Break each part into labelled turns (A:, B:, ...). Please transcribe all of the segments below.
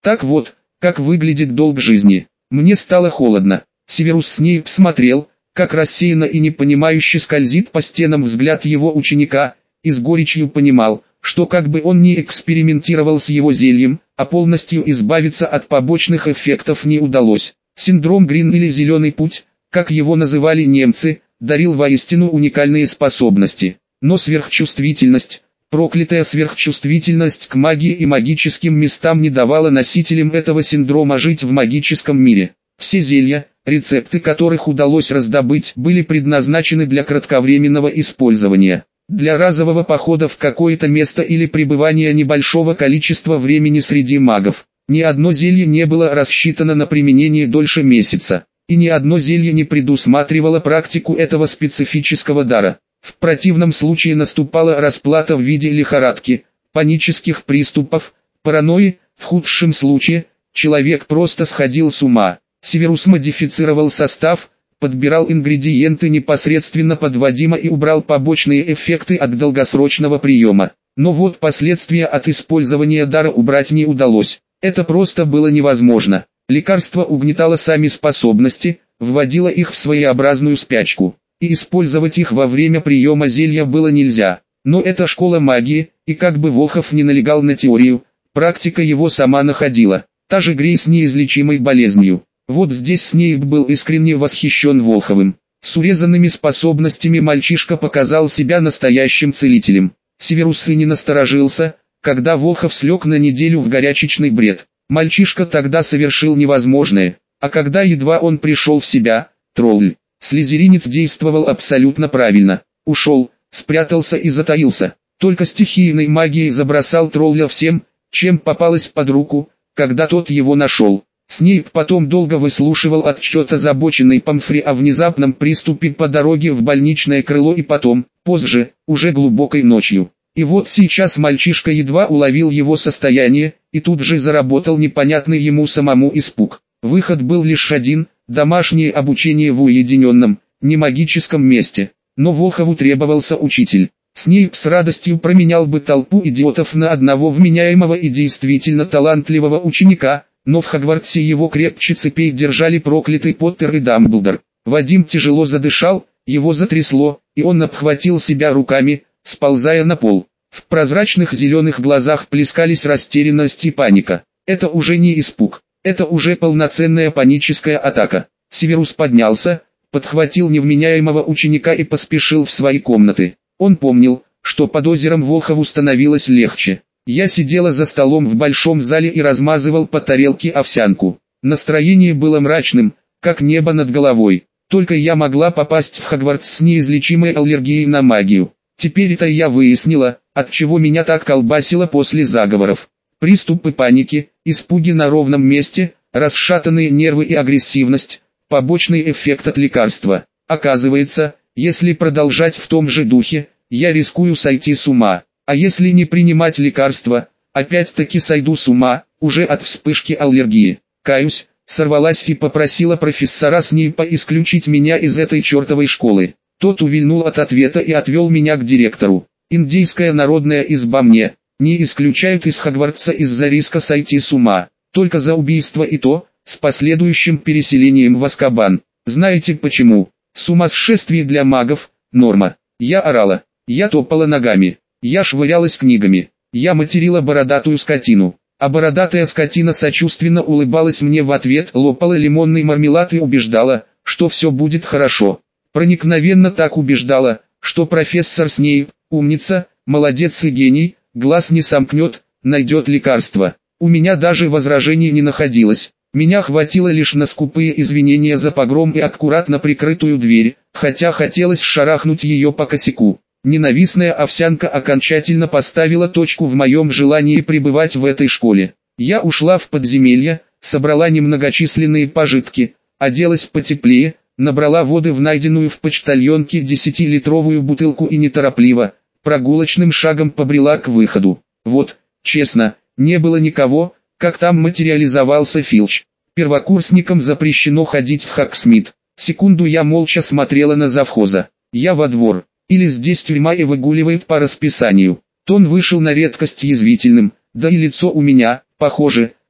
A: Так вот, как выглядит долг жизни. Мне стало холодно. Северус Снейп смотрел, как рассеянно и непонимающе скользит по стенам взгляд его ученика, и с горечью понимал, что как бы он ни экспериментировал с его зельем, а полностью избавиться от побочных эффектов не удалось. Синдром Грин или «Зеленый путь», как его называли немцы, дарил воистину уникальные способности. Но сверхчувствительность, проклятая сверхчувствительность к магии и магическим местам не давала носителям этого синдрома жить в магическом мире. Все зелья, рецепты которых удалось раздобыть, были предназначены для кратковременного использования. Для разового похода в какое-то место или пребывания небольшого количества времени среди магов. Ни одно зелье не было рассчитано на применение дольше месяца, и ни одно зелье не предусматривало практику этого специфического дара. В противном случае наступала расплата в виде лихорадки, панических приступов, паранойи, в худшем случае, человек просто сходил с ума. Северус модифицировал состав, подбирал ингредиенты непосредственно под Вадима и убрал побочные эффекты от долгосрочного приема. Но вот последствия от использования дара убрать не удалось. Это просто было невозможно. Лекарство угнетало сами способности, вводило их в своеобразную спячку. И использовать их во время приема зелья было нельзя. Но это школа магии, и как бы Волхов не налегал на теорию, практика его сама находила. Та же Грей с неизлечимой болезнью. Вот здесь Снейп был искренне восхищен Волховым. С урезанными способностями мальчишка показал себя настоящим целителем. Северус и не насторожился, когда Волхов слег на неделю в горячечный бред. Мальчишка тогда совершил невозможное, а когда едва он пришел в себя, тролль, слизеринец действовал абсолютно правильно. Ушел, спрятался и затаился. Только стихийной магией забросал тролля всем, чем попалось под руку, когда тот его нашел. Снейп потом долго выслушивал отчет озабоченной Помфри о внезапном приступе по дороге в больничное крыло и потом, позже, уже глубокой ночью. И вот сейчас мальчишка едва уловил его состояние, и тут же заработал непонятный ему самому испуг. Выход был лишь один – домашнее обучение в уединенном, не магическом месте. Но Волхову требовался учитель. Снейп с радостью променял бы толпу идиотов на одного вменяемого и действительно талантливого ученика, но в Хогвартсе его крепче цепей держали проклятый Поттер и Дамблдор. Вадим тяжело задышал, его затрясло, и он обхватил себя руками, сползая на пол. В прозрачных зеленых глазах плескались растерянность и паника. Это уже не испуг, это уже полноценная паническая атака. Северус поднялся, подхватил невменяемого ученика и поспешил в свои комнаты. Он помнил, что под озером Волхову становилось легче. Я сидела за столом в большом зале и размазывал по тарелке овсянку. Настроение было мрачным, как небо над головой. Только я могла попасть в Хогвартс с неизлечимой аллергией на магию. Теперь это я выяснила, отчего меня так колбасило после заговоров. Приступы паники, испуги на ровном месте, расшатанные нервы и агрессивность, побочный эффект от лекарства. Оказывается, если продолжать в том же духе, я рискую сойти с ума. А если не принимать лекарства, опять-таки сойду с ума, уже от вспышки аллергии. Каюсь, сорвалась и попросила профессора Снейпа исключить меня из этой чертовой школы. Тот увильнул от ответа и отвел меня к директору. Индийская народная изба мне не исключают из Хогвартса из-за риска сойти с ума, только за убийство и то, с последующим переселением в Азкабан. Знаете почему? Сумасшествие для магов – норма. Я орала, я топала ногами. Я швырялась книгами, я материла бородатую скотину, а бородатая скотина сочувственно улыбалась мне в ответ, лопала лимонный мармелад и убеждала, что все будет хорошо. Проникновенно так убеждала, что профессор Снейп, умница, молодец и гений, глаз не сомкнет, найдет лекарство. У меня даже возражений не находилось, меня хватило лишь на скупые извинения за погром и аккуратно прикрытую дверь, хотя хотелось шарахнуть ее по косяку. Ненавистная овсянка окончательно поставила точку в моем желании пребывать в этой школе. Я ушла в подземелье, собрала немногочисленные пожитки, оделась потеплее, набрала воды в найденную в почтальонке 10-литровую бутылку и неторопливо, прогулочным шагом побрела к выходу. Вот, честно, не было никого, как там материализовался Филч. Первокурсникам запрещено ходить в Хогсмит. Секунду я молча смотрела на завхоза. Я во двор. Или здесь тюрьма и выгуливает по расписанию. Тон вышел на редкость язвительным, да и лицо у меня, похоже,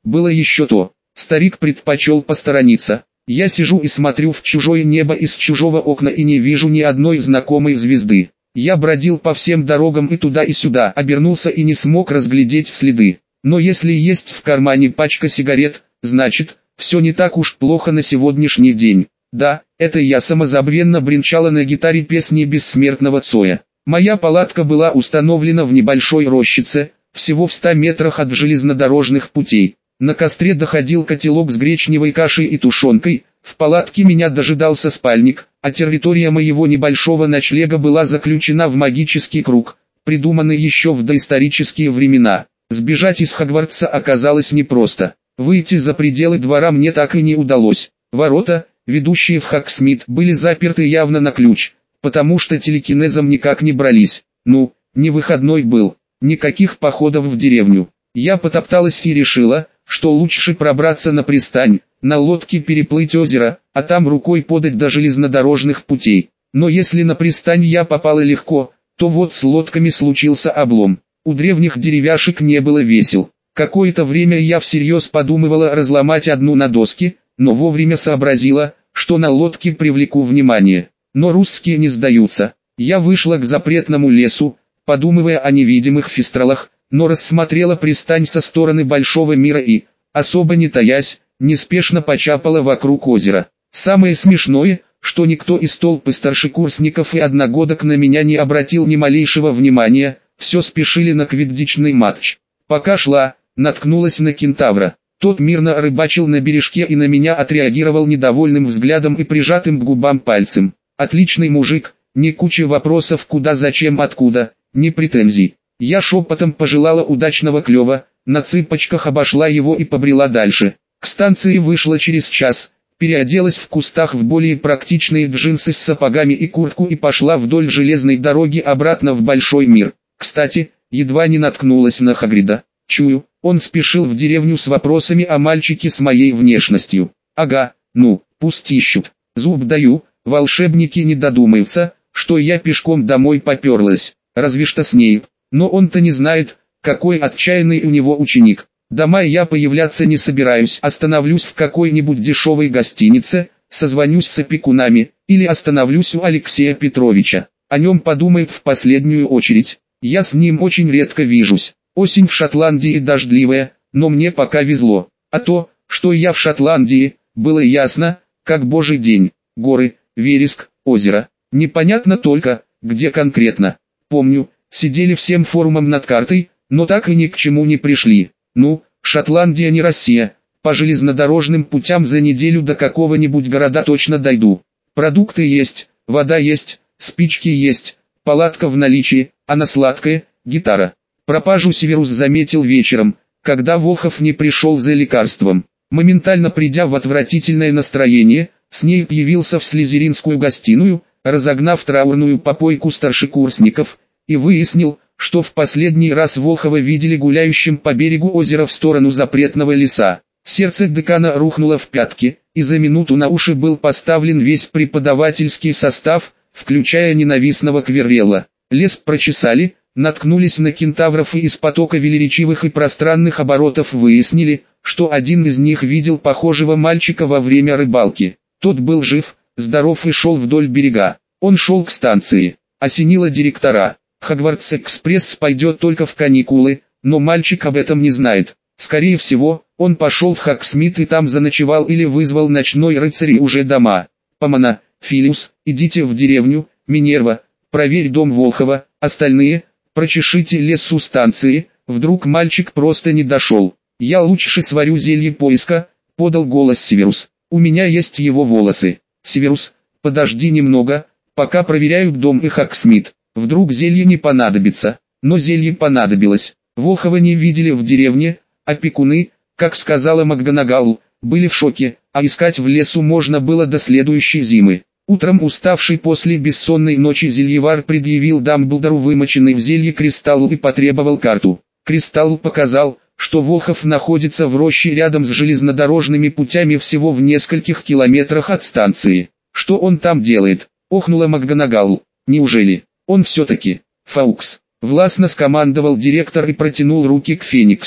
A: было еще то. Старик предпочел посторониться. Я сижу и смотрю в чужое небо из чужого окна и не вижу ни одной знакомой звезды. Я бродил по всем дорогам и туда и сюда, обернулся и не смог разглядеть следы. Но если есть в кармане пачка сигарет, значит, все не так уж плохо на сегодняшний день. Да, это я самозабвенно бренчала на гитаре песни бессмертного Цоя. Моя палатка была установлена в небольшой рощице, всего в 100 метрах от железнодорожных путей. На костре доходил котелок с гречневой кашей и тушенкой, в палатке меня дожидался спальник, а территория моего небольшого ночлега была заключена в магический круг, придуманный еще в доисторические времена. Сбежать из Хогвартса оказалось непросто. Выйти за пределы двора мне так и не удалось. Ворота, ведущие в Хогсмит, были заперты явно на ключ, потому что телекинезом никак не брались. Ну, не выходной был, никаких походов в деревню. Я потопталась и решила, что лучше пробраться на пристань, на лодке переплыть озеро, а там рукой подать до железнодорожных путей. Но если на пристань я попала легко, то вот с лодками случился облом. У древних деревяшек не было весел. Какое-то время я всерьез подумывала разломать одну на доске, но вовремя сообразила, что на лодке привлеку внимание. Но русские не сдаются. Я вышла к запретному лесу, подумывая о невидимых фистралах, но рассмотрела пристань со стороны большого мира и, особо не таясь, неспешно почапала вокруг озера. Самое смешное, что никто из толпы старшекурсников и одногодок на меня не обратил ни малейшего внимания, все спешили на квиддичный матч. Пока шла, наткнулась на кентавра. Тот мирно рыбачил на бережке и на меня отреагировал недовольным взглядом и прижатым к губам пальцем. Отличный мужик, ни кучи вопросов куда, зачем, откуда, ни претензий. Я шепотом пожелала удачного клёва, на цыпочках обошла его и побрела дальше. К станции вышла через час, переоделась в кустах в более практичные джинсы с сапогами и куртку и пошла вдоль железной дороги обратно в большой мир. Кстати, едва не наткнулась на Хагрида. Чую, он спешил в деревню с вопросами о мальчике с моей внешностью. Ага, ну, пусть ищут. Зуб даю, волшебники не додумаются, что я пешком домой поперлась. Разве что Снейп. Но он-то не знает, какой отчаянный у него ученик. Дома я появляться не собираюсь, остановлюсь в какой-нибудь дешевой гостинице, созвонюсь с опекунами, или остановлюсь у Алексея Петровича. О нем подумает в последнюю очередь. Я с ним очень редко вижусь. Осень в Шотландии дождливая, но мне пока везло. А то, что я в Шотландии, было ясно, как божий день. Горы, вереск, озеро. Непонятно только, где конкретно. Помню, сидели всем форумом над картой, но так и ни к чему не пришли. Ну, Шотландия не Россия. По железнодорожным путям за неделю до какого-нибудь города точно дойду. Продукты есть, вода есть, спички есть, палатка в наличии, а на сладкое – гитара. Пропажу Северус заметил вечером, когда Волхов не пришел за лекарством. Моментально придя в отвратительное настроение, Снейп явился в слизеринскую гостиную, разогнав траурную попойку старшекурсников, и выяснил, что в последний раз Волхова видели гуляющим по берегу озера в сторону запретного леса. Сердце декана рухнуло в пятки, и за минуту на уши был поставлен весь преподавательский состав, включая ненавистного Кверрелла. Лес прочесали, наткнулись на кентавров и из потока велеречивых и пространных оборотов выяснили, что один из них видел похожего мальчика во время рыбалки. Тот был жив, здоров и шел вдоль берега. Он шел к станции. Осенило директора. Хогвартс-экспресс пойдет только в каникулы, но мальчик об этом не знает. Скорее всего, он пошел в Хогсмит и там заночевал или вызвал ночной рыцарь и уже дома. Помона, Филиус, идите в деревню, Минерва, проверь дом Волхова, остальные, прочешите лес у станции, вдруг мальчик просто не дошел. Я лучше сварю зелье поиска, подал голос Северус. У меня есть его волосы. Северус, подожди немного, пока проверяют дом и Хогсмит. Вдруг зелье не понадобится. Но зелье понадобилось. Волхова не видели в деревне, опекуны, как сказала МакГонагал, были в шоке, а искать в лесу можно было до следующей зимы. Утром уставший после бессонной ночи зельевар предъявил Дамблдору вымоченный в зелье кристалл и потребовал карту. Кристалл показал, что Волхов находится в роще рядом с железнодорожными путями всего в нескольких километрах от станции. Что он там делает? Охнула МакГонагал. Неужели? Он все-таки. Фаукс. Властно скомандовал директор и протянул руки к Фениксу.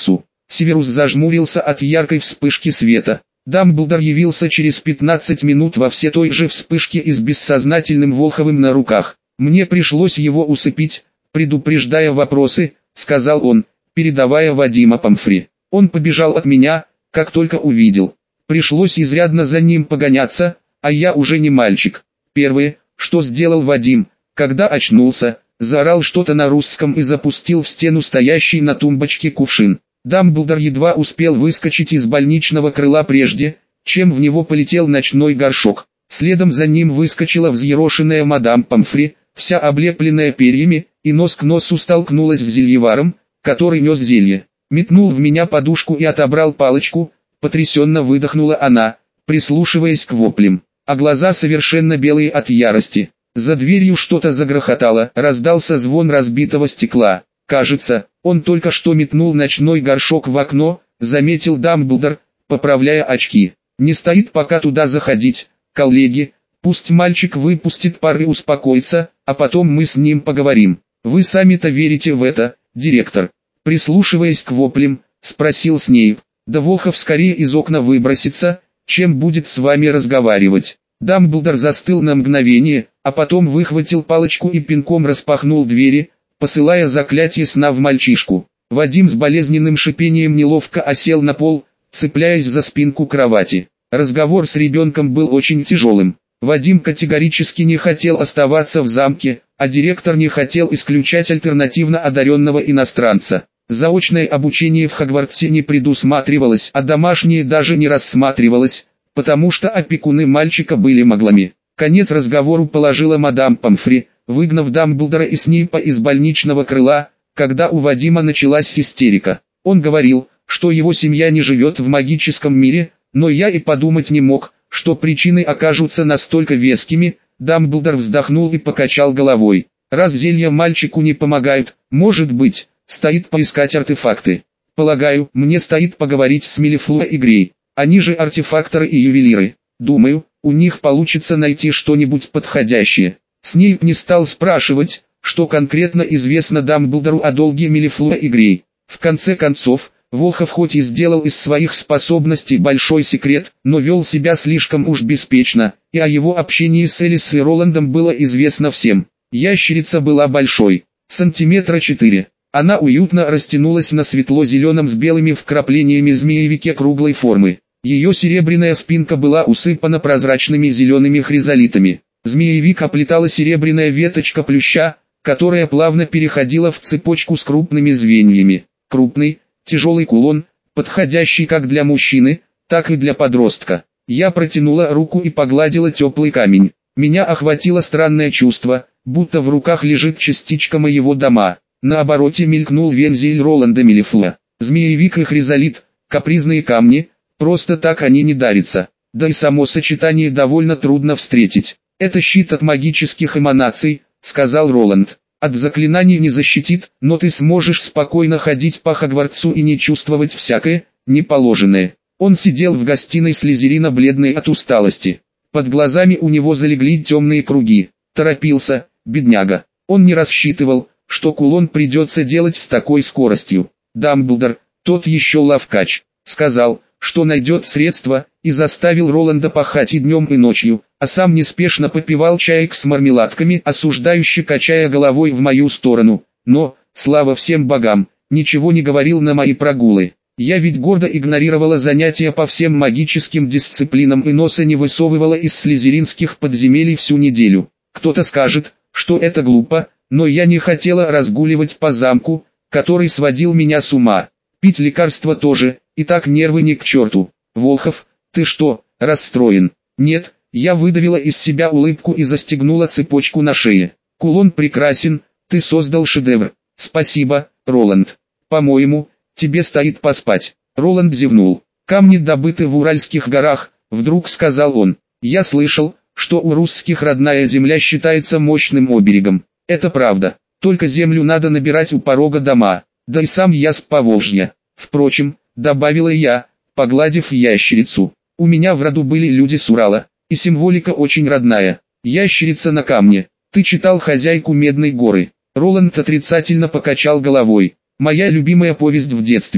A: Северус зажмурился от яркой вспышки света. Дамблдор явился через 15 минут во все той же вспышке и с бессознательным Волховым на руках. «Мне пришлось его усыпить, предупреждая вопросы», — сказал он, передавая Вадима Помфри. «Он побежал от меня, как только увидел. Пришлось изрядно за ним погоняться, а я уже не мальчик». Первое, что сделал Вадим, когда очнулся, заорал что-то на русском и запустил в стену стоящий на тумбочке кувшин. Дамблдор едва успел выскочить из больничного крыла прежде, чем в него полетел ночной горшок. Следом за ним выскочила взъерошенная мадам Помфри, вся облепленная перьями, и нос к носу столкнулась с зельеваром, который нес зелье. «Метнул в меня подушку и отобрал палочку», — потрясенно выдохнула она, прислушиваясь к воплям, а глаза совершенно белые от ярости. За дверью что-то загрохотало, раздался звон разбитого стекла. «Кажется, он только что метнул ночной горшок в окно», — заметил Дамблдор, поправляя очки. «Не стоит пока туда заходить, коллеги, пусть мальчик выпустит пар и успокоится, а потом мы с ним поговорим». «Вы сами-то верите в это, директор?» Прислушиваясь к воплям, спросил Снейп. «Да Волхов скорее из окна выбросится, чем будет с вами разговаривать». Дамблдор застыл на мгновение, а потом выхватил палочку и пинком распахнул двери, посылая заклятие сна в мальчишку. Вадим с болезненным шипением неловко осел на пол, цепляясь за спинку кровати. Разговор с ребенком был очень тяжелым. Вадим категорически не хотел оставаться в замке, а директор не хотел исключать альтернативно одаренного иностранца. Заочное обучение в Хогвартсе не предусматривалось, а домашнее даже не рассматривалось, потому что опекуны мальчика были маглами. Конец разговору положила мадам Помфри, выгнав Дамблдора и Снейпа из больничного крыла, когда у Вадима началась истерика. Он говорил, что его семья не живет в магическом мире, но я и подумать не мог, что причины окажутся настолько вескими. Дамблдор вздохнул и покачал головой. Раз зелья мальчику не помогают, может быть, стоит поискать артефакты. Полагаю, мне стоит поговорить с Мелифлуа и Грей. Они же артефакторы и ювелиры. Думаю, у них получится найти что-нибудь подходящее. Снейп не стал спрашивать, что конкретно известно Дамблдору о долге Мелифлуа и Грей. В конце концов, Волхов хоть и сделал из своих способностей большой секрет, но вел себя слишком уж беспечно, и о его общении с Элис и Роландом было известно всем. Ящерица была большой, сантиметра 4. Она уютно растянулась на светло-зеленом с белыми вкраплениями змеевике круглой формы. Ее серебряная спинка была усыпана прозрачными зелеными хризолитами. Змеевик оплетала серебряная веточка плюща, которая плавно переходила в цепочку с крупными звеньями. Крупный, тяжелый кулон, подходящий как для мужчины, так и для подростка. Я протянула руку и погладила теплый камень. Меня охватило странное чувство, будто в руках лежит частичка моего дома. На обороте мелькнул вензель Роланда Мелифлуа. Змеевик и хризолит, капризные камни, просто так они не дарятся. Да и само сочетание довольно трудно встретить. «Это щит от магических эманаций», — сказал Роланд. «От заклинаний не защитит, но ты сможешь спокойно ходить по Хогвартсу и не чувствовать всякое, неположенное». Он сидел в гостиной Слизерина бледный от усталости. Под глазами у него залегли темные круги. Торопился, бедняга. Он не рассчитывал, что кулон придется делать с такой скоростью. Дамблдор, тот еще ловкач, сказал, что найдет средства, и заставил Роланда пахать и днем и ночью, а сам неспешно попивал чаек с мармеладками, осуждающе качая головой в мою сторону, но, слава всем богам, ничего не говорил на мои прогулы. Я ведь гордо игнорировала занятия по всем магическим дисциплинам и носа не высовывала из слизеринских подземелий всю неделю. Кто-то скажет, что это глупо, но я не хотела разгуливать по замку, который сводил меня с ума. Пить лекарства тоже, и так нервы ни к черту. Волхов, ты что, расстроен? Нет, я выдавила из себя улыбку и застегнула цепочку на шее. Кулон прекрасен, ты создал шедевр. Спасибо, Роланд. По-моему, тебе стоит поспать. Роланд зевнул. Камни добыты в Уральских горах, вдруг сказал он. Я слышал, что у русских родная земля считается мощным оберегом. Это правда, только землю надо набирать у порога дома, да и сам я с Поволжья. Впрочем, добавила я, погладив ящерицу, у меня в роду были люди с Урала, и символика очень родная. Ящерица на камне. Ты читал «Хозяйку Медной горы»? Роланд отрицательно покачал головой. Моя любимая повесть в детстве.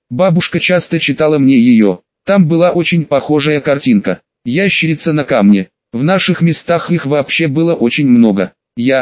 A: Бабушка часто читала мне ее. Там была очень похожая картинка. Ящерица на камне. В наших местах их вообще было очень много.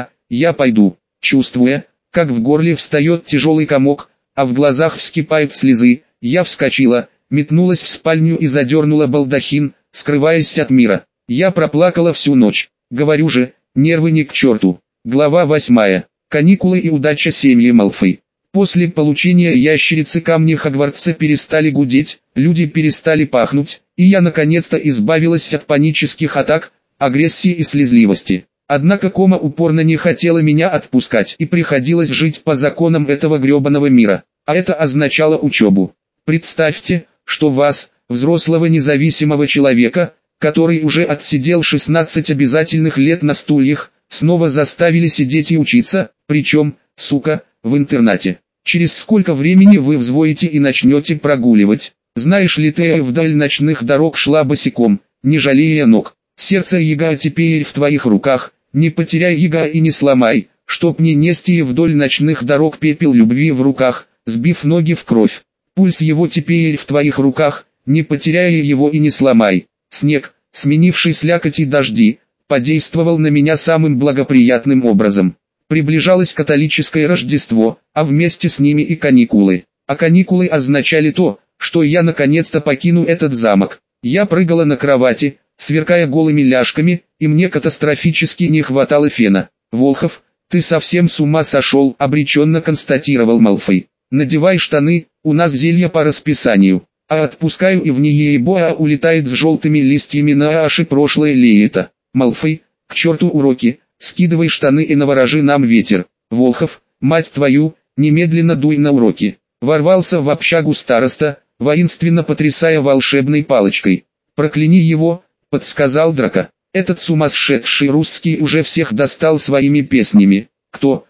A: Я пойду, чувствуя, как в горле встает тяжелый комок, а в глазах вскипают слезы. Я вскочила, метнулась в спальню и задернула балдахин, скрываясь от мира. Я проплакала всю ночь. Говорю же, нервы ни к черту. Глава 8. Каникулы и удача семьи Малфой. После получения ящерицы камни Хогвартса перестали гудеть, люди перестали пахнуть, и я наконец-то избавилась от панических атак, агрессии и слезливости. Однако кома упорно не хотела меня отпускать и приходилось жить по законам этого гребаного мира, а это означало учебу. Представьте, что вас, взрослого независимого человека, который уже отсидел 16 обязательных лет на стульях, снова заставили сидеть и учиться, причем, сука, в интернате. Через сколько времени вы взвоите и начнете прогуливать? Знаешь ли ты, вдаль ночных дорог шла босиком, не жалея ног. Сердце Яга теперь в твоих руках, не потеряй Яга и не сломай, чтоб не нести вдоль ночных дорог пепел любви в руках, сбив ноги в кровь. Пульс его теперь в твоих руках, не потеряй его и не сломай. Снег, сменивший слякоть и дожди, подействовал на меня самым благоприятным образом. Приближалось католическое Рождество, а вместе с ними и каникулы. А каникулы означали то, что я наконец-то покину этот замок. Я прыгала на кровати, сверкая голыми ляжками, и мне катастрофически не хватало фена. «Волхов, ты совсем с ума сошел», — обреченно констатировал Малфой. «Надевай штаны, у нас зелье по расписанию». А отпускаю и в нее ебоа улетает с желтыми листьями на аши прошлое лето. Малфой, к черту уроки, скидывай штаны и наворожи нам ветер. Волхов, мать твою, немедленно дуй на уроки. Ворвался в общагу староста, воинственно потрясая волшебной палочкой. «Прокляни его», — подсказал Драко. «Этот сумасшедший русский уже всех достал своими песнями. Кто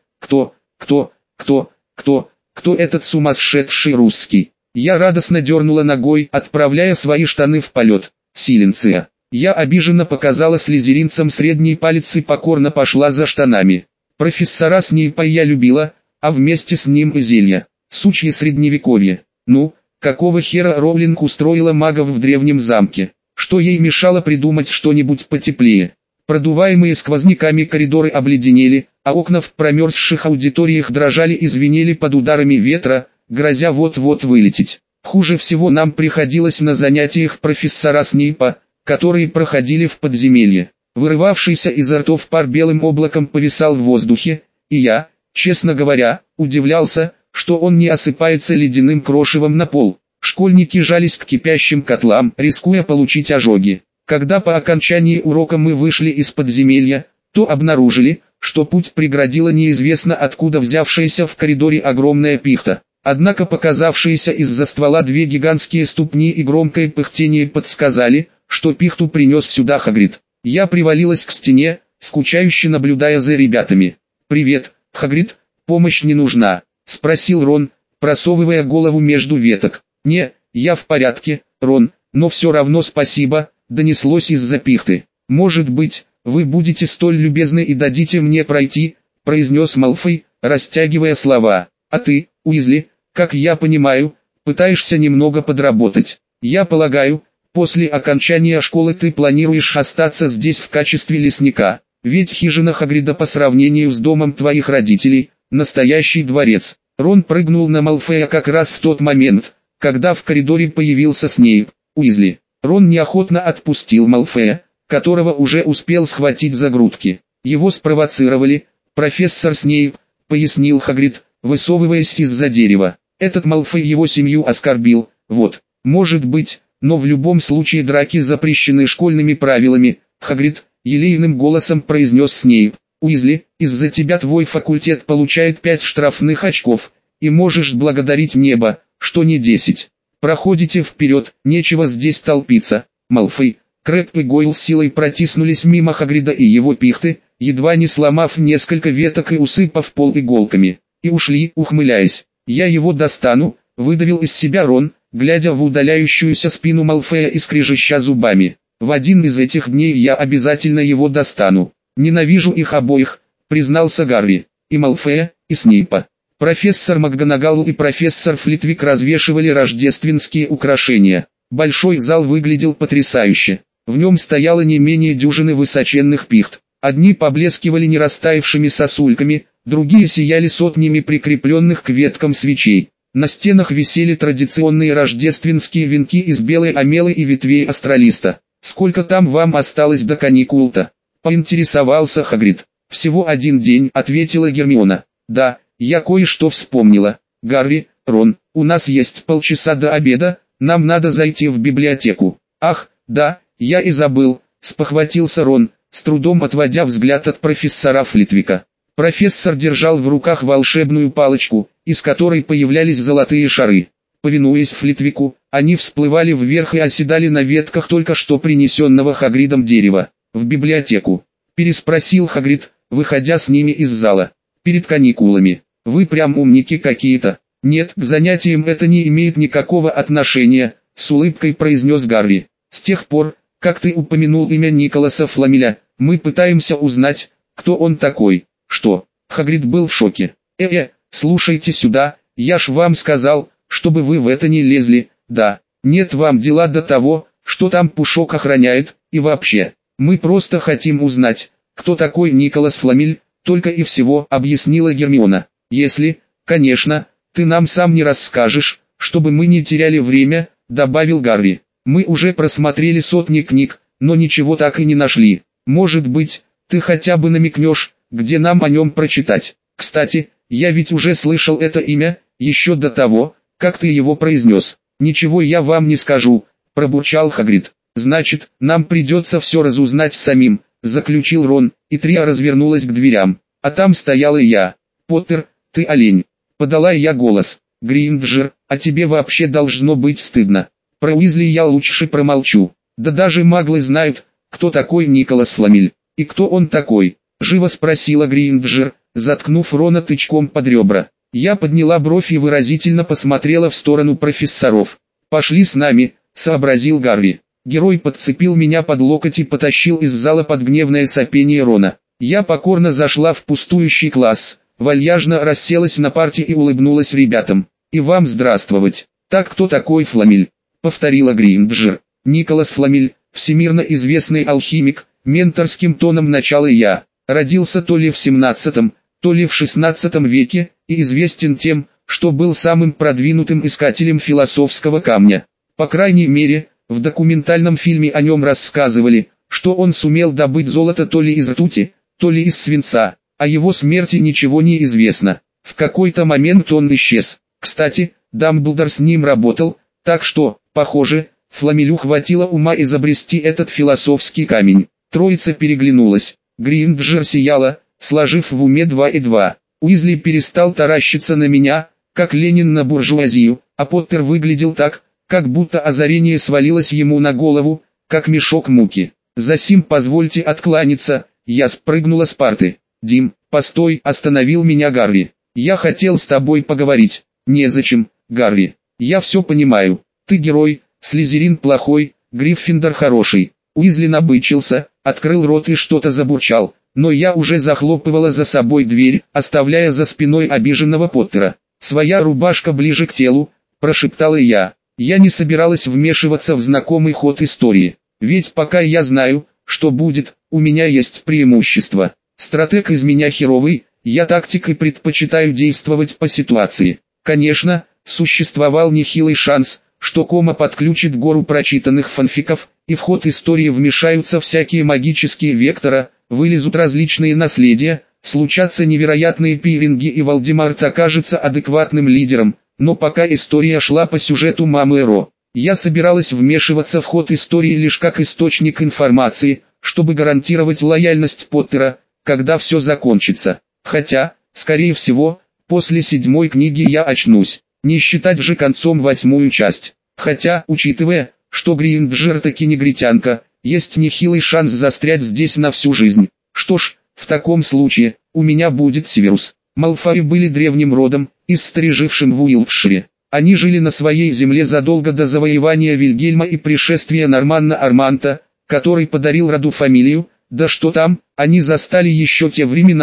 A: этот сумасшедший русский?» Я радостно дернула ногой, отправляя свои штаны в полет. Силенция. Я обиженно показала слизеринцам средний палец и покорно пошла за штанами. Профессора Снейпа я любила, а вместе с ним и зелья. Сучье средневековье. Ну, какого хера Роулинг устроила магов в древнем замке? Что ей мешало придумать что-нибудь потеплее? Продуваемые сквозняками коридоры обледенели, а окна в промерзших аудиториях дрожали и звенели под ударами ветра, грозя вот-вот вылететь. Хуже всего нам приходилось на занятиях профессора Снейпа, которые проходили в подземелье. Вырывавшийся изо ртов пар белым облаком повисал в воздухе, и я, честно говоря, удивлялся, что он не осыпается ледяным крошевом на пол. Школьники жались к кипящим котлам, рискуя получить ожоги. Когда по окончании урока мы вышли из подземелья, то обнаружили, что путь преградила неизвестно откуда взявшаяся в коридоре огромная пихта. Однако показавшиеся из-за ствола две гигантские ступни и громкое пыхтение подсказали, что пихту принес сюда Хагрид. Я привалилась к стене, скучающе наблюдая за ребятами. «Привет, Хагрид, помощь не нужна?» — спросил Рон, просовывая голову между веток. «Не, я в порядке, Рон, но все равно спасибо», — донеслось из-за пихты. «Может быть, вы будете столь любезны и дадите мне пройти», — произнес Малфой, растягивая слова. «А ты, Уизли, как я понимаю, пытаешься немного подработать. Я полагаю, после окончания школы ты планируешь остаться здесь в качестве лесника, ведь хижина Хагрида по сравнению с домом твоих родителей – настоящий дворец». Рон прыгнул на Малфоя как раз в тот момент, когда в коридоре появился Снейп. Уизли. Рон неохотно отпустил Малфоя, которого уже успел схватить за грудки. «Его спровоцировали, профессор Снейп», — пояснил Хагрид, высовываясь из-за дерева. «Этот Малфой его семью оскорбил, вот, может быть, но в любом случае драки запрещены школьными правилами», — Хагрид елейным голосом произнес Снейп. «Уизли, из-за тебя твой факультет получает 5 штрафных очков, и можешь благодарить небо, что не 10. Проходите вперед, нечего здесь толпиться». Малфой, Крэб и Гойл с силой протиснулись мимо Хагрида и его пихты, едва не сломав несколько веток и усыпав пол иголками, и ушли, ухмыляясь. «Я его достану», — выдавил из себя Рон, глядя в удаляющуюся спину Малфоя и скрежеща зубами. «В один из этих дней я обязательно его достану. Ненавижу их обоих», — признался Гарри. «И Малфоя, и Снейпа. Профессор МакГонагал и профессор Флитвик развешивали рождественские украшения. Большой зал выглядел потрясающе. В нем стояло не менее дюжины высоченных пихт. Одни поблескивали не растаявшими сосульками, другие сияли сотнями прикрепленных к веткам свечей. На стенах висели традиционные рождественские венки из белой омелы и ветвей астролиста. «Сколько там вам осталось до каникул-то?» — поинтересовался Хагрид. «Всего 1 день», — ответила Гермиона. «Да, я кое-что вспомнила. Гарри, Рон, у нас есть полчаса до обеда, нам надо зайти в библиотеку». «Ах, да, я и забыл», — спохватился Рон, с трудом отводя взгляд от профессора Флитвика. Профессор держал в руках волшебную палочку, из которой появлялись золотые шары. Повинуясь Флитвику, они всплывали вверх и оседали на ветках только что принесенного Хагридом дерева. «В библиотеку?» — переспросил Хагрид, выходя с ними из зала. «Перед каникулами. Вы прям умники какие-то». «Нет, к занятиям это не имеет никакого отношения», — с улыбкой произнес Гарри. «С тех пор, как ты упомянул имя Николаса Фламеля, мы пытаемся узнать, кто он такой». «Что?» — Хагрид был в шоке. Слушайте сюда, я ж вам сказал, чтобы вы в это не лезли, да, нет вам дела до того, что там Пушок охраняет, и вообще, мы просто хотим узнать, кто такой Николас Фламель, только и всего», — объяснила Гермиона. «Если, конечно, ты нам сам не расскажешь, чтобы мы не теряли время», — добавил Гарри. «Мы уже просмотрели сотни книг, но ничего так и не нашли. Может быть, ты хотя бы намекнешь, где нам о нем прочитать. Кстати, я ведь уже слышал это имя, еще до того, как ты его произнес». «Ничего я вам не скажу», — пробурчал Хагрид. «Значит, нам придется все разузнать самим», — заключил Рон, и трио развернулась к дверям. А там стояла я. «Поттер, ты олень», — подала я голос. «Гринджер, а тебе вообще должно быть стыдно. Про Уизли я лучше промолчу. Да даже маглы знают, кто такой Николас Фламель. И кто он такой?» — живо спросила Гринджер, заткнув Рона тычком под ребра. Я подняла бровь и выразительно посмотрела в сторону профессоров. «Пошли с нами», — сообразил Гарри. Герой подцепил меня под локоть и потащил из зала под гневное сопение Рона. Я покорно зашла в пустующий класс, вальяжно расселась на парте и улыбнулась ребятам. «И вам здравствовать. Так кто такой Фламель?» — повторила Гринджер. «Николас Фламель, всемирно известный алхимик», — менторским тоном начала я. «Родился то ли в 17, то ли в 16 веке, и известен тем, что был самым продвинутым искателем философского камня. По крайней мере, в документальном фильме о нем рассказывали, что он сумел добыть золото то ли из ртути, то ли из свинца. О его смерти ничего не известно. В какой-то момент он исчез. Кстати, Дамблдор с ним работал, так что, похоже, Фламелю хватило ума изобрести этот философский камень». Троица переглянулась. Гринджер сияла, сложив в уме 2 и 2. Уизли перестал таращиться на меня, как Ленин на буржуазию, а Поттер выглядел так, как будто озарение свалилось ему на голову, как мешок муки. «Засим позвольте откланяться», — я спрыгнула с парты. «Дим, постой», — остановил меня Гарри. «Я хотел с тобой поговорить». «Незачем, Гарри. Я все понимаю. Ты герой, Слизерин плохой, Гриффиндор хороший». Уизли набычился, открыл рот и что-то забурчал, но я уже захлопывала за собой дверь, оставляя за спиной обиженного Поттера. «Своя рубашка ближе к телу», — прошептала я. Я не собиралась вмешиваться в знакомый ход истории, ведь пока я знаю, что будет, у меня есть преимущество. Стратег из меня херовый, я тактикой предпочитаю действовать по ситуации. Конечно, существовал нехилый шанс, что Кома подключит гору прочитанных фанфиков, и в ход истории вмешаются всякие магические вектора, вылезут различные наследия, случатся невероятные пиринги и Волдемарт окажется адекватным лидером, но пока история шла по сюжету Мамы Ро, я собиралась вмешиваться в ход истории лишь как источник информации, чтобы гарантировать лояльность Поттера, когда все закончится. Хотя, скорее всего, после 7-й книги я очнусь, не считать же концом 8-ю часть. Хотя, учитывая, что Гринджер таки негритянка, есть нехилый шанс застрять здесь на всю жизнь. Что ж, в таком случае, у меня будет Северус. Малфои были древним родом, историжившим в Уилтшире. Они жили на своей земле задолго до завоевания Вильгельма и пришествия Нормана Арманта, который подарил роду фамилию, да что там, они застали еще те времена,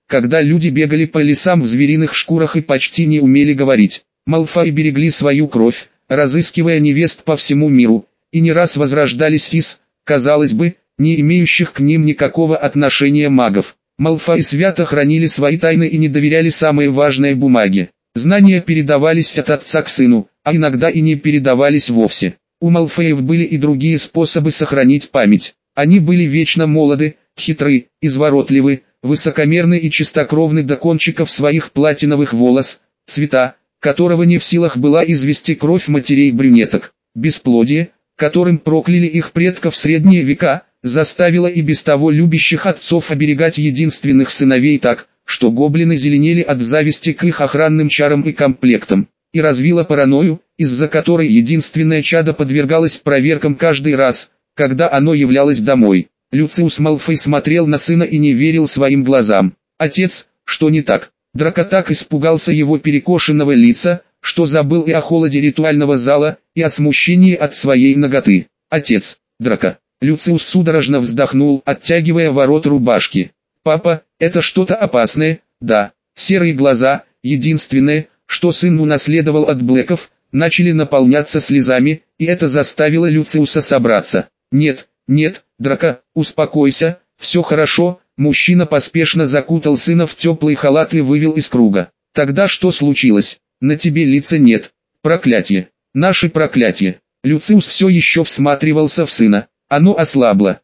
A: когда люди бегали по лесам в звериных шкурах и почти не умели говорить. Малфои берегли свою кровь, разыскивая невест по всему миру, и не раз возрождались из, казалось бы, не имеющих к ним никакого отношения магов. Малфои свято хранили свои тайны и не доверяли самые важные бумаги. Знания передавались от отца к сыну, а иногда и не передавались вовсе. У Малфоев были и другие способы сохранить память. Они были вечно молоды, хитры, изворотливы, высокомерны и чистокровны до кончиков своих платиновых волос, цвета, которого не в силах была извести кровь матерей-брюнеток. Бесплодие, которым прокляли их предков в средние века, заставило и без того любящих отцов оберегать единственных сыновей так, что гоблины зеленели от зависти к их охранным чарам и комплектам, и развило паранойю, из-за которой единственное чадо подвергалось проверкам каждый раз, когда оно являлось домой. Люциус Малфой смотрел на сына и не верил своим глазам. «Отец, что не так?» Драко так испугался его перекошенного лица, что забыл и о холоде ритуального зала, и о смущении от своей наготы. «Отец, Драко!» Люциус судорожно вздохнул, оттягивая ворот рубашки. «Папа, это что-то опасное, да». Серые глаза, единственное, что сын унаследовал от Блэков, начали наполняться слезами, и это заставило Люциуса собраться. «Нет, нет, Драко, успокойся, все хорошо». Мужчина поспешно закутал сына в теплый халат и вывел из круга. «Тогда что случилось? На тебе лица нет. Проклятие. Наше проклятие». Люциус все еще всматривался в сына. Оно ослабло.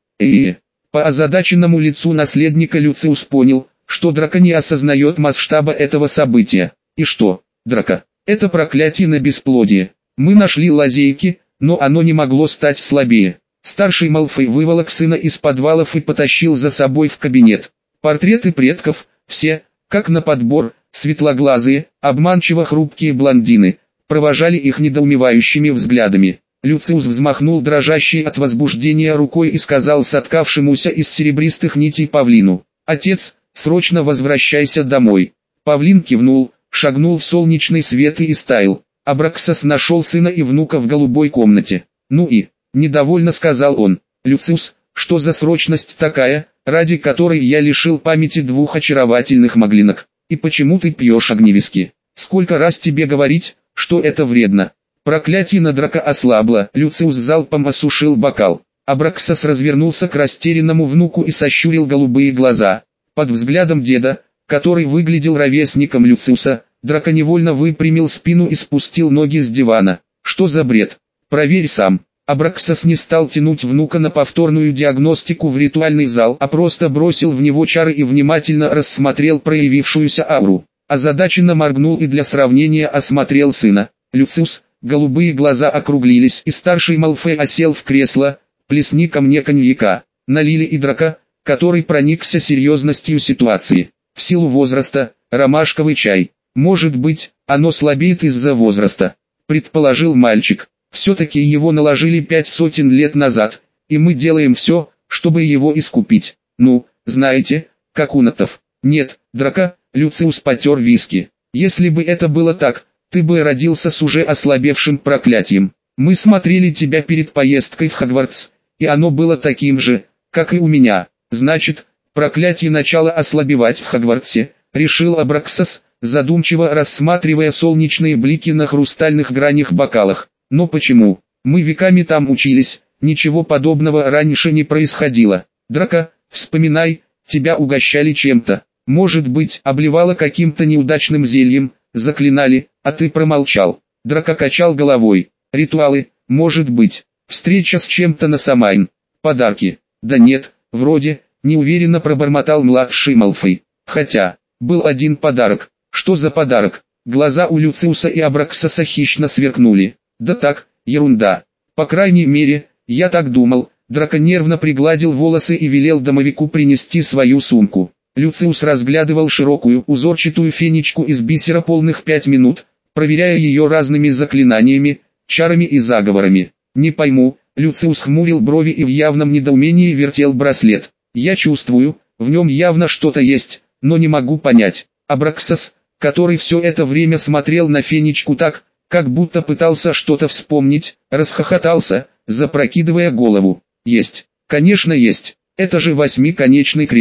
A: По озадаченному лицу наследника Люциус понял, что Драко не осознает масштаба этого события. «И что, Драко? Это проклятие на бесплодие. Мы нашли лазейки, но оно не могло стать слабее». Старший Малфой выволок сына из подвалов и потащил за собой в кабинет. Портреты предков, все, как на подбор, светлоглазые, обманчиво хрупкие блондины, провожали их недоумевающими взглядами. Люциус взмахнул дрожащей от возбуждения рукой и сказал соткавшемуся из серебристых нитей павлину: «Отец, срочно возвращайся домой». Павлин кивнул, шагнул в солнечный свет и истаял. Абраксас нашел сына и внука в голубой комнате. «Ну и...» недовольно сказал он. «Люциус, что за срочность такая, ради которой я лишил памяти двух очаровательных маглинок? И почему ты пьешь огневиски? Сколько раз тебе говорить, что это вредно?» Проклятие на Драко ослабло. Люциус залпом осушил бокал. Абраксас развернулся к растерянному внуку и сощурил голубые глаза. Под взглядом деда, который выглядел ровесником Люциуса, Драко невольно выпрямил спину и спустил ноги с дивана. «Что за бред? Проверь сам». Абраксас не стал тянуть внука на повторную диагностику в ритуальный зал, а просто бросил в него чары и внимательно рассмотрел проявившуюся ауру. Озадаченно моргнул и для сравнения осмотрел сына. Люциус, голубые глаза округлились, и старший Малфой осел в кресло. «Плесни ко мне коньяка». Налили и Драко, который проникся серьезностью ситуации. В силу возраста, ромашковый чай. «Может быть, оно слабеет из-за возраста», предположил мальчик. «Все-таки его наложили 500 лет назад, и мы делаем все, чтобы его искупить. Ну, знаете, как у натов». «Нет, Драко», Люциус потер виски. «Если бы это было так, ты бы родился с уже ослабевшим проклятием. Мы смотрели тебя перед поездкой в Хогвартс, и оно было таким же, как и у меня. Значит, проклятие начало ослабевать в Хогвартсе», решил Абраксас, задумчиво рассматривая солнечные блики на хрустальных гранях бокалах. «Но почему? Мы веками там учились, ничего подобного раньше не происходило. Драко, вспоминай, тебя угощали чем-то. Может быть, обливало каким-то неудачным зельем, заклинали, а ты промолчал». Драко качал головой. «Ритуалы, может быть. Встреча с чем-то на Самайн. Подарки. Да нет, вроде», неуверенно пробормотал младший Малфой. «Хотя, был один подарок». «Что за подарок?» Глаза у Люциуса и Абраксаса хищно сверкнули. «Да так, ерунда. По крайней мере, я так думал». Драко нервно пригладил волосы и велел домовику принести свою сумку. Люциус разглядывал широкую узорчатую фенечку из бисера полных 5 минут, проверяя ее разными заклинаниями, чарами и заговорами. «Не пойму», Люциус хмурил брови и в явном недоумении вертел браслет. «Я чувствую, в нем явно что-то есть, но не могу понять». Абраксас, который все это время смотрел на фенечку так, как будто пытался что-то вспомнить, расхохотался, запрокидывая голову. «Есть, конечно есть, это же 8-конечный крест.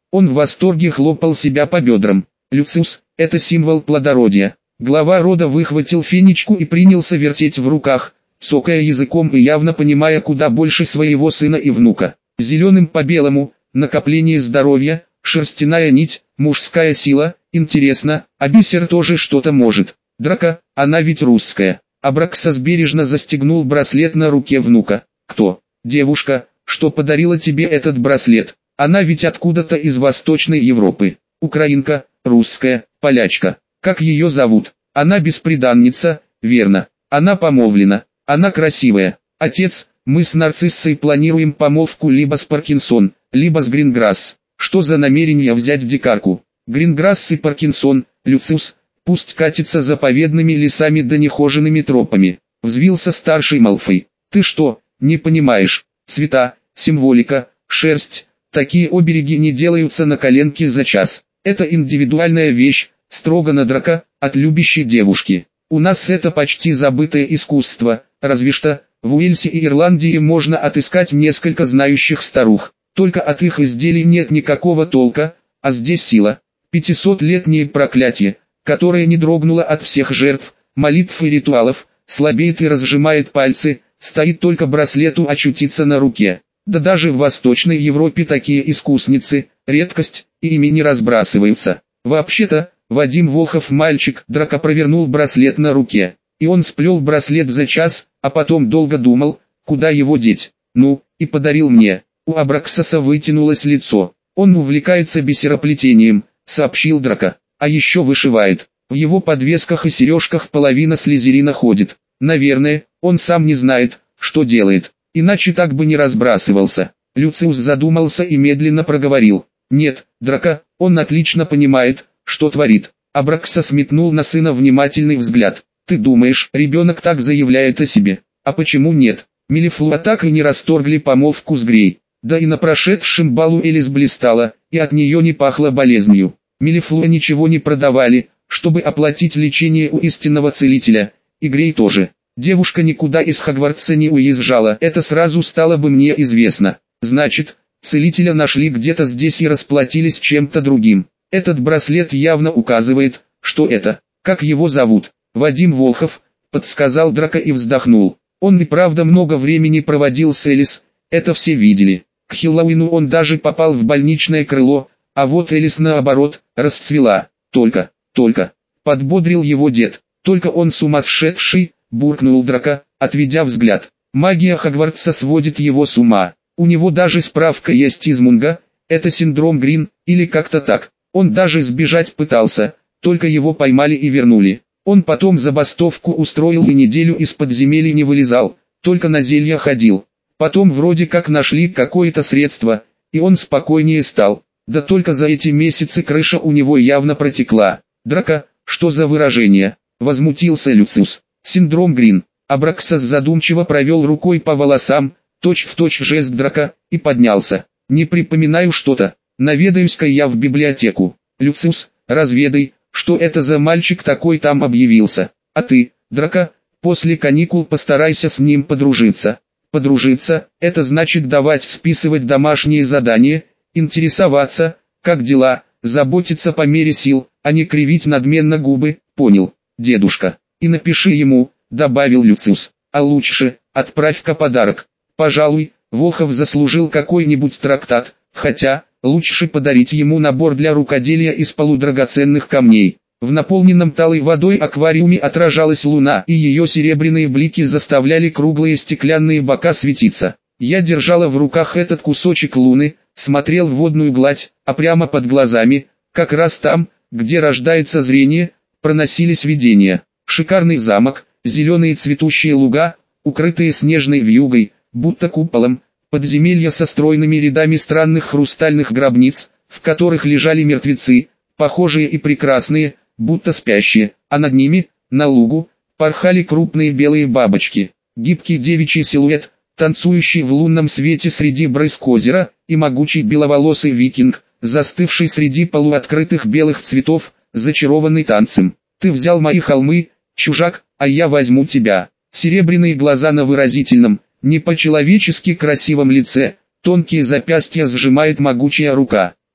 A: Он в восторге хлопал себя по бедрам. Люциус – это символ плодородия. Глава рода выхватил фенечку и принялся вертеть в руках, цокая языком и явно понимая куда больше своего сына и внука. Зеленым по белому, накопление здоровья, шерстяная нить, мужская сила, интересно, а бисер тоже что-то может. Драка, она ведь русская. Абраксас бережно застегнул браслет на руке внука. Кто? Девушка, что подарила тебе этот браслет. Она ведь откуда-то из Восточной Европы. Украинка, русская, полячка. Как ее зовут? Она бесприданница, верно. Она помолвлена. Она красивая. Отец, мы с Нарциссой планируем помолвку либо с Паркинсон, либо с Гринграсс. Что за намерение взять дикарку? Гринграсс и Паркинсон, Люциус, пусть катится заповедными лесами да нехоженными тропами. Взвился старший Малфой. Ты что, не понимаешь? Цвета, символика, шерсть, такие обереги не делаются на коленке за час. Это индивидуальная вещь, строго на драка, от любящей девушки. У нас это почти забытое искусство, разве что в Уэльсе и Ирландии можно отыскать несколько знающих старух. Только от их изделий нет никакого толка, а здесь сила. 500-летнее проклятие, которое не дрогнуло от всех жертв, молитв и ритуалов, слабеет и разжимает пальцы, стоит только браслету очутиться на руке. Да даже в Восточной Европе такие искусницы, редкость, и ими не разбрасываются. Вообще-то, Вадим Волхов мальчик, драка провернул браслет на руке. И он сплел браслет за час, а потом долго думал, куда его деть. Ну, и подарил мне. У Абраксаса вытянулось лицо. Он увлекается бисероплетением, сообщил драка. А еще вышивает. В его подвесках и сережках половина слизерина ходит. Наверное, он сам не знает, что делает. Иначе так бы не разбрасывался. Люциус задумался и медленно проговорил. Нет, драка, он отлично понимает, что творит. Абраксас метнул на сына внимательный взгляд. Ты думаешь, ребенок так заявляет о себе? А почему нет? Мелифлуа так и не расторгли помолвку с Грей. Да и на прошедшем балу Элис блистала, и от нее не пахло болезнью. Мелифлуа ничего не продавали, чтобы оплатить лечение у истинного целителя, и Грей тоже. Девушка никуда из Хогвартса не уезжала, это сразу стало бы мне известно. Значит, целителя нашли где-то здесь и расплатились чем-то другим. Этот браслет явно указывает, что это. Как его зовут? Вадим Волхов, подсказал драка и вздохнул. Он и правда много времени проводил с Элис, это все видели. К Хэллоуину он даже попал в больничное крыло, а вот Элис наоборот, расцвела. Только, подбодрил его дед. Только он сумасшедший, буркнул драка, отведя взгляд. Магия Хогвартса сводит его с ума. У него даже справка есть из Мунга, это синдром Грин, или как-то так. Он даже сбежать пытался, только его поймали и вернули. Он потом забастовку устроил и неделю из подземелья не вылезал, только на зелья ходил. Потом вроде как нашли какое-то средство, и он спокойнее стал. Да только за эти месяцы крыша у него явно протекла. Драка, что за выражение? Возмутился Люциус. Синдром Грин. Абраксас задумчиво провел рукой по волосам, точь-в-точь жест драка, и поднялся. Не припоминаю что-то. Наведаюсь-ка я в библиотеку. Люциус, разведай, что это за мальчик такой там объявился. А ты, драка, после каникул постарайся с ним подружиться. Подружиться, это значит давать списывать домашние задания, интересоваться, как дела, заботиться по мере сил, а не кривить надменно губы, понял, дедушка. И напиши ему, добавил Люциус, а лучше, отправь-ка подарок. Пожалуй, Волхов заслужил какой-нибудь трактат, хотя, лучше подарить ему набор для рукоделия из полудрагоценных камней. В наполненном талой водой аквариуме отражалась луна, и ее серебряные блики заставляли круглые стеклянные бока светиться. Я держала в руках этот кусочек луны, смотрел в водную гладь, а прямо под глазами, как раз там, где рождается зрение, проносились видения. Шикарный замок, зеленые цветущие луга, укрытые снежной вьюгой, будто куполом, подземелья со стройными рядами странных хрустальных гробниц, в которых лежали мертвецы, похожие и прекрасные, будто спящие, а над ними, на лугу, порхали крупные белые бабочки. Гибкий девичий силуэт, танцующий в лунном свете среди брызг озера, и могучий беловолосый викинг, застывший среди полуоткрытых белых цветов, зачарованный танцем. Ты взял мои холмы, чужак, а я возьму тебя. Серебряные глаза на выразительном, не по-человечески красивом лице, тонкие запястья сжимает могучая рука.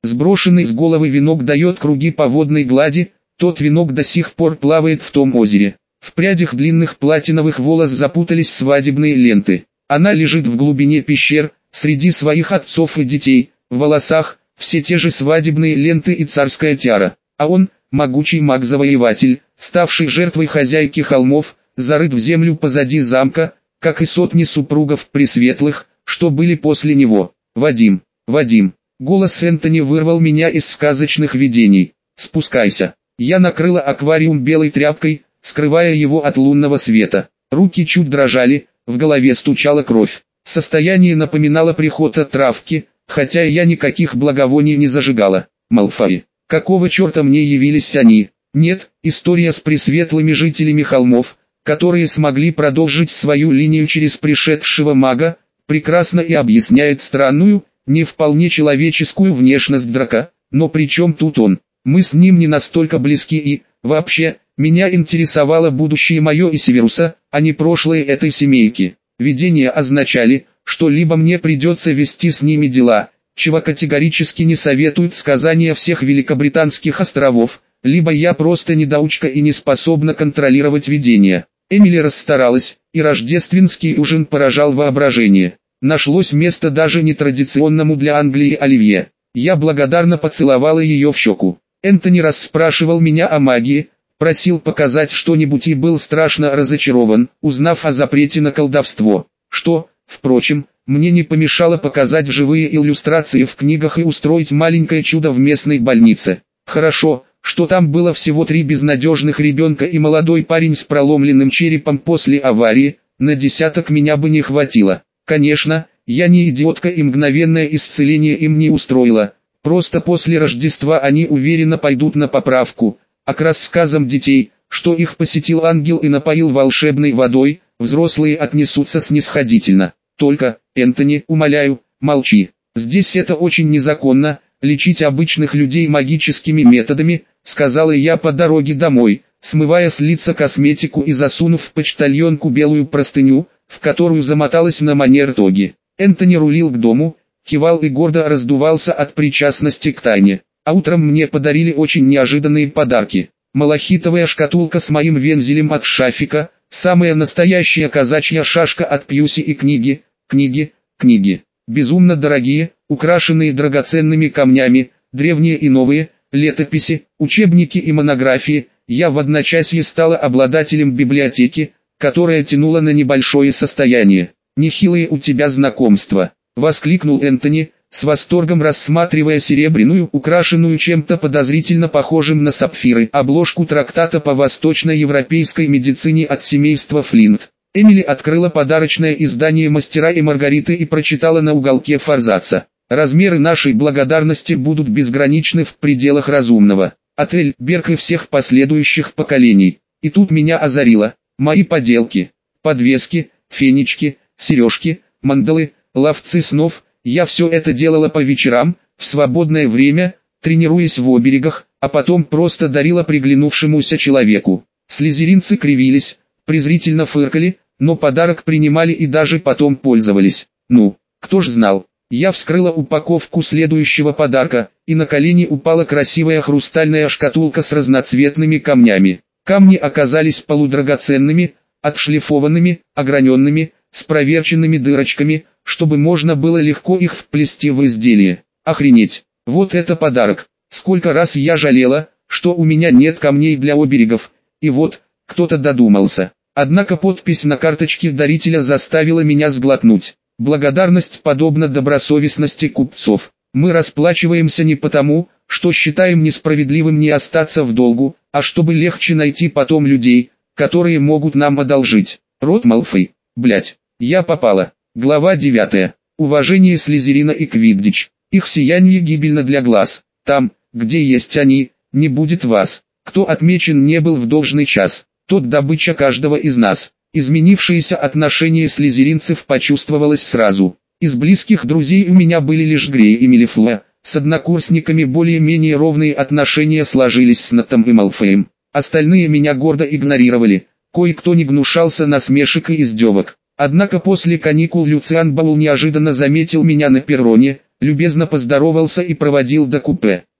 A: Сброшенный с головы венок дает круги по водной глади, тот венок до сих пор плавает в том озере. В прядях длинных платиновых волос запутались свадебные ленты. Она лежит в глубине пещер, среди своих отцов и детей, в волосах, все те же свадебные ленты и царская тиара. А он, могучий маг-завоеватель, ставший жертвой хозяйки холмов, зарыт в землю позади замка, как и сотни супругов пресветлых, что были после него. Вадим, Вадим. Голос Энтони вырвал меня из сказочных видений. Спускайся. Я накрыла аквариум белой тряпкой, скрывая его от лунного света. Руки чуть дрожали, в голове стучала кровь. Состояние напоминало приход от травки, хотя я никаких благовоний не зажигала. Малфой. Какого черта мне явились они? Нет, история с пресветлыми жителями холмов, которые смогли продолжить свою линию через пришедшего мага, прекрасно и объясняет странную, не вполне человеческую внешность Драка, но при чем тут он? Мы с ним не настолько близки и, вообще, меня интересовало будущее мое и Северуса, а не прошлое этой семейки. Видения означали, что либо мне придется вести с ними дела, чего категорически не советуют сказания всех великобританских островов, либо я просто недоучка и не способна контролировать видения. Эмили расстаралась, и рождественский ужин поражал воображение. Нашлось место даже нетрадиционному для Англии оливье. Я благодарно поцеловала ее в щеку. Энтони расспрашивал меня о магии, просил показать что-нибудь и был страшно разочарован, узнав о запрете на колдовство. Что, впрочем, мне не помешало показать живые иллюстрации в книгах и устроить маленькое чудо в местной больнице. Хорошо, что там было всего 3 безнадежных ребенка и молодой парень с проломленным черепом после аварии, на десяток меня бы не хватило. Конечно, я не идиотка и мгновенное исцеление им не устроило, просто после Рождества они уверенно пойдут на поправку, а к рассказам детей, что их посетил ангел и напоил волшебной водой, взрослые отнесутся снисходительно. Только, Энтони, умоляю, молчи. Здесь это очень незаконно, лечить обычных людей магическими методами, сказала я по дороге домой, смывая с лица косметику и засунув в почтальонку белую простыню, в которую замоталась на манер тоги. Энтони рулил к дому, кивал и гордо раздувался от причастности к тайне. А утром мне подарили очень неожиданные подарки. Малахитовая шкатулка с моим вензелем от Шафика, самая настоящая казачья шашка от Пьюси и книги. Безумно дорогие, украшенные драгоценными камнями, древние и новые, летописи, учебники и монографии. Я в одночасье стала обладателем библиотеки, которая тянула на небольшое состояние. «Нехилые у тебя знакомства», — воскликнул Энтони, с восторгом рассматривая серебряную, украшенную чем-то подозрительно похожим на сапфиры, обложку трактата по восточноевропейской медицине от семейства Флинт. Эмили открыла подарочное издание «Мастера и Маргариты» и прочитала на уголке форзаца: «Размеры нашей благодарности будут безграничны в пределах разумного. От Эльберг и всех последующих поколений». И тут меня озарило. Мои поделки, подвески, фенечки, сережки, мандалы, ловцы снов, я все это делала по вечерам, в свободное время, тренируясь в оберегах, а потом просто дарила приглянувшемуся человеку. Слизеринцы кривились, презрительно фыркали, но подарок принимали и даже потом пользовались. Ну, кто ж знал. Я вскрыла упаковку следующего подарка, и на колени упала красивая хрустальная шкатулка с разноцветными камнями. Камни оказались полудрагоценными, отшлифованными, ограненными, с проверченными дырочками, чтобы можно было легко их вплести в изделие. Охренеть! Вот это подарок! Сколько раз я жалела, что у меня нет камней для оберегов, и вот, кто-то додумался. Однако подпись на карточке дарителя заставила меня сглотнуть. Благодарность подобна добросовестности купцов. Мы расплачиваемся не потому, что считаем несправедливым не остаться в долгу, а чтобы легче найти потом людей, которые могут нам одолжить. Рот Малфой. Блять, я попала. Глава 9. Уважение Слизерина и Квиддич. Их сияние гибельно для глаз. Там, где есть они, не будет вас. Кто отмечен не был в должный час, тот добыча каждого из нас. Изменившееся отношение слизеринцев почувствовалось сразу. Из близких друзей у меня были лишь Грей и Мелифлуа. С однокурсниками более-менее ровные отношения сложились с Наттом и Малфоем. Остальные меня гордо игнорировали. Кое-кто не гнушался насмешек и издевок. Однако после каникул Люциан Баул неожиданно заметил меня на перроне, любезно поздоровался и проводил до купе.